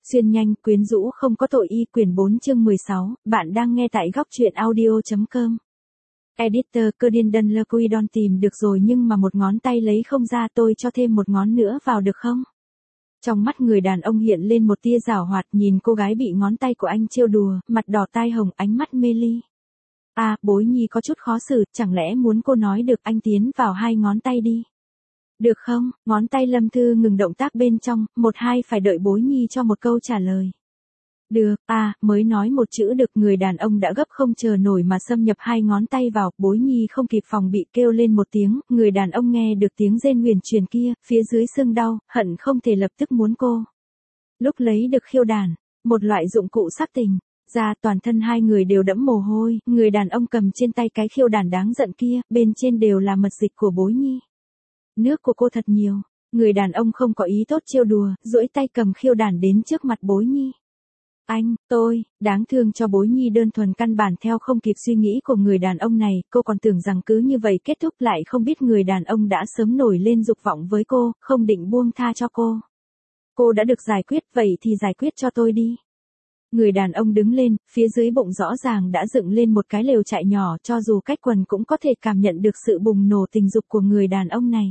Xuyên nhanh, quyến rũ không có tội y quyển 4 chương 16, bạn đang nghe tại góc truyện audio.com. Editor Curdin Dunlequidon tìm được rồi nhưng mà một ngón tay lấy không ra, tôi cho thêm một ngón nữa vào được không? Trong mắt người đàn ông hiện lên một tia giảo hoạt, nhìn cô gái bị ngón tay của anh trêu đùa, mặt đỏ tai hồng, ánh mắt mê ly. Bối nhi có chút khó xử, chẳng lẽ muốn cô nói được anh tiến vào 2 ngón tay đi. Được không? Ngón tay Lâm Thư ngừng động tác bên trong, 1-2 phải đợi bối nhi cho một câu trả lời. Được, mới nói một chữ được, người đàn ông đã gấp không chờ nổi mà xâm nhập 2 ngón tay vào, bối nhi không kịp phòng bị kêu lên một tiếng, người đàn ông nghe được tiếng rên huyền truyền kia, phía dưới xương đau, hận không thể lập tức muốn cô. Lúc lấy được khiêu đàn, một loại dụng cụ sắc tình, ra toàn thân hai người đều đẫm mồ hôi, người đàn ông cầm trên tay cái khiêu đàn đáng giận kia, bên trên đều là mật dịch của bối nhi. Nước của cô thật nhiều, người đàn ông không có ý tốt trêu đùa, duỗi tay cầm khiêu đàn đến trước mặt bối nhi. Tôi, đáng thương cho bối nhi đơn thuần căn bản theo không kịp suy nghĩ của người đàn ông này, cô còn tưởng rằng cứ như vậy kết thúc, lại không biết người đàn ông đã sớm nổi lên dục vọng với cô, không định buông tha cho cô. Cô đã được giải quyết, vậy thì giải quyết cho tôi đi. Người đàn ông đứng lên, phía dưới bụng rõ ràng đã dựng lên một cái lều trại nhỏ, cho dù cách quần cũng có thể cảm nhận được sự bùng nổ tình dục của người đàn ông này.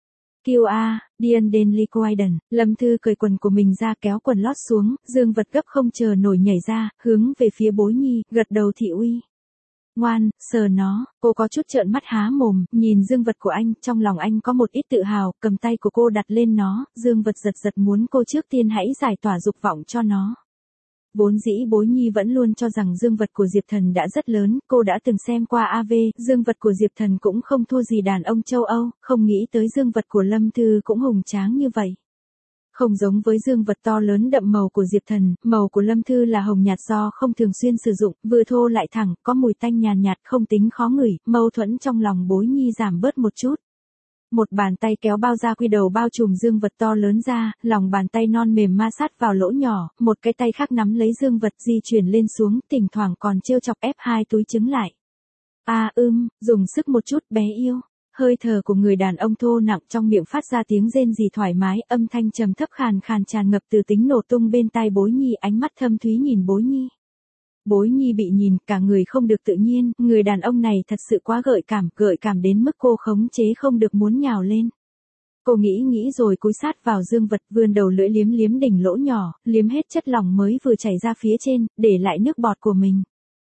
Dian Denliquiden, Lâm Thư cởi quần của mình ra, kéo quần lót xuống, dương vật gấp không chờ nổi nhảy ra, hướng về phía bối nhi, gật đầu thị uy. Ngoan, sờ nó, cô có chút trợn mắt há mồm, nhìn dương vật của anh, trong lòng anh có một ít tự hào, cầm tay của cô đặt lên nó, dương vật giật giật muốn cô trước tiên hãy giải tỏa dục vọng cho nó. Vốn dĩ bối nhi vẫn luôn cho rằng dương vật của Diệp Thần đã rất lớn, cô đã từng xem qua AV, dương vật của Diệp Thần cũng không thua gì đàn ông châu Âu, không nghĩ tới dương vật của Lâm Thư cũng hùng tráng như vậy. Không giống với dương vật to lớn đậm màu của Diệp Thần, màu của Lâm Thư là hồng nhạt do không thường xuyên sử dụng, vừa thô lại thẳng, có mùi tanh nhàn nhạt không tính khó ngửi, mâu thuẫn trong lòng bối nhi giảm bớt một chút. Một bàn tay kéo bao da quy đầu bao trùm dương vật to lớn ra, lòng bàn tay non mềm ma sát vào lỗ nhỏ, một cái tay khác nắm lấy dương vật di chuyển lên xuống, thỉnh thoảng còn trêu chọc ép 2 túi trứng lại. Dùng sức một chút bé yêu. Hơi thở của người đàn ông thô nặng, trong miệng phát ra tiếng rên rỉ thoải mái, âm thanh trầm thấp khàn khàn tràn ngập từ tính nổ tung bên tai bối nhi, ánh mắt thâm thúy nhìn bối nhi. Bối nhi bị nhìn, cả người không được tự nhiên, người đàn ông này thật sự quá gợi cảm đến mức cô khống chế không được muốn nhào lên. Cô nghĩ rồi cúi sát vào dương vật, vươn đầu lưỡi liếm đỉnh lỗ nhỏ, liếm hết chất lỏng mới vừa chảy ra phía trên, để lại nước bọt của mình.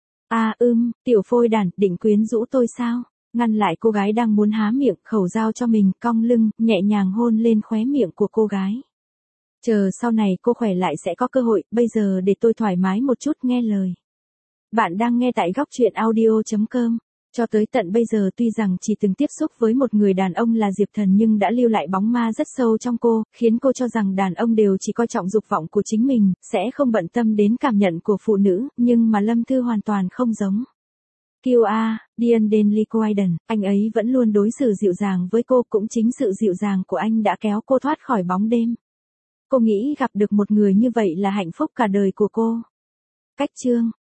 Tiểu phôi đàn, định quyến rũ tôi sao? Ngăn lại cô gái đang muốn há miệng, khẩu dao cho mình, cong lưng, nhẹ nhàng hôn lên khóe miệng của cô gái. Chờ sau này cô khỏe lại sẽ có cơ hội, bây giờ để tôi thoải mái một chút, nghe lời. Bạn đang nghe tại góc truyện audio.com. Cho tới tận bây giờ tuy rằng chỉ từng tiếp xúc với một người đàn ông là Diệp Thần nhưng đã lưu lại bóng ma rất sâu trong cô, khiến cô cho rằng đàn ông đều chỉ coi trọng dục vọng của chính mình, sẽ không bận tâm đến cảm nhận của phụ nữ, nhưng mà Lâm Thư hoàn toàn không giống. Dian Denliquiden, anh ấy vẫn luôn đối xử dịu dàng với cô, cũng chính sự dịu dàng của anh đã kéo cô thoát khỏi bóng đêm. Cô nghĩ gặp được một người như vậy là hạnh phúc cả đời của cô. Cách chương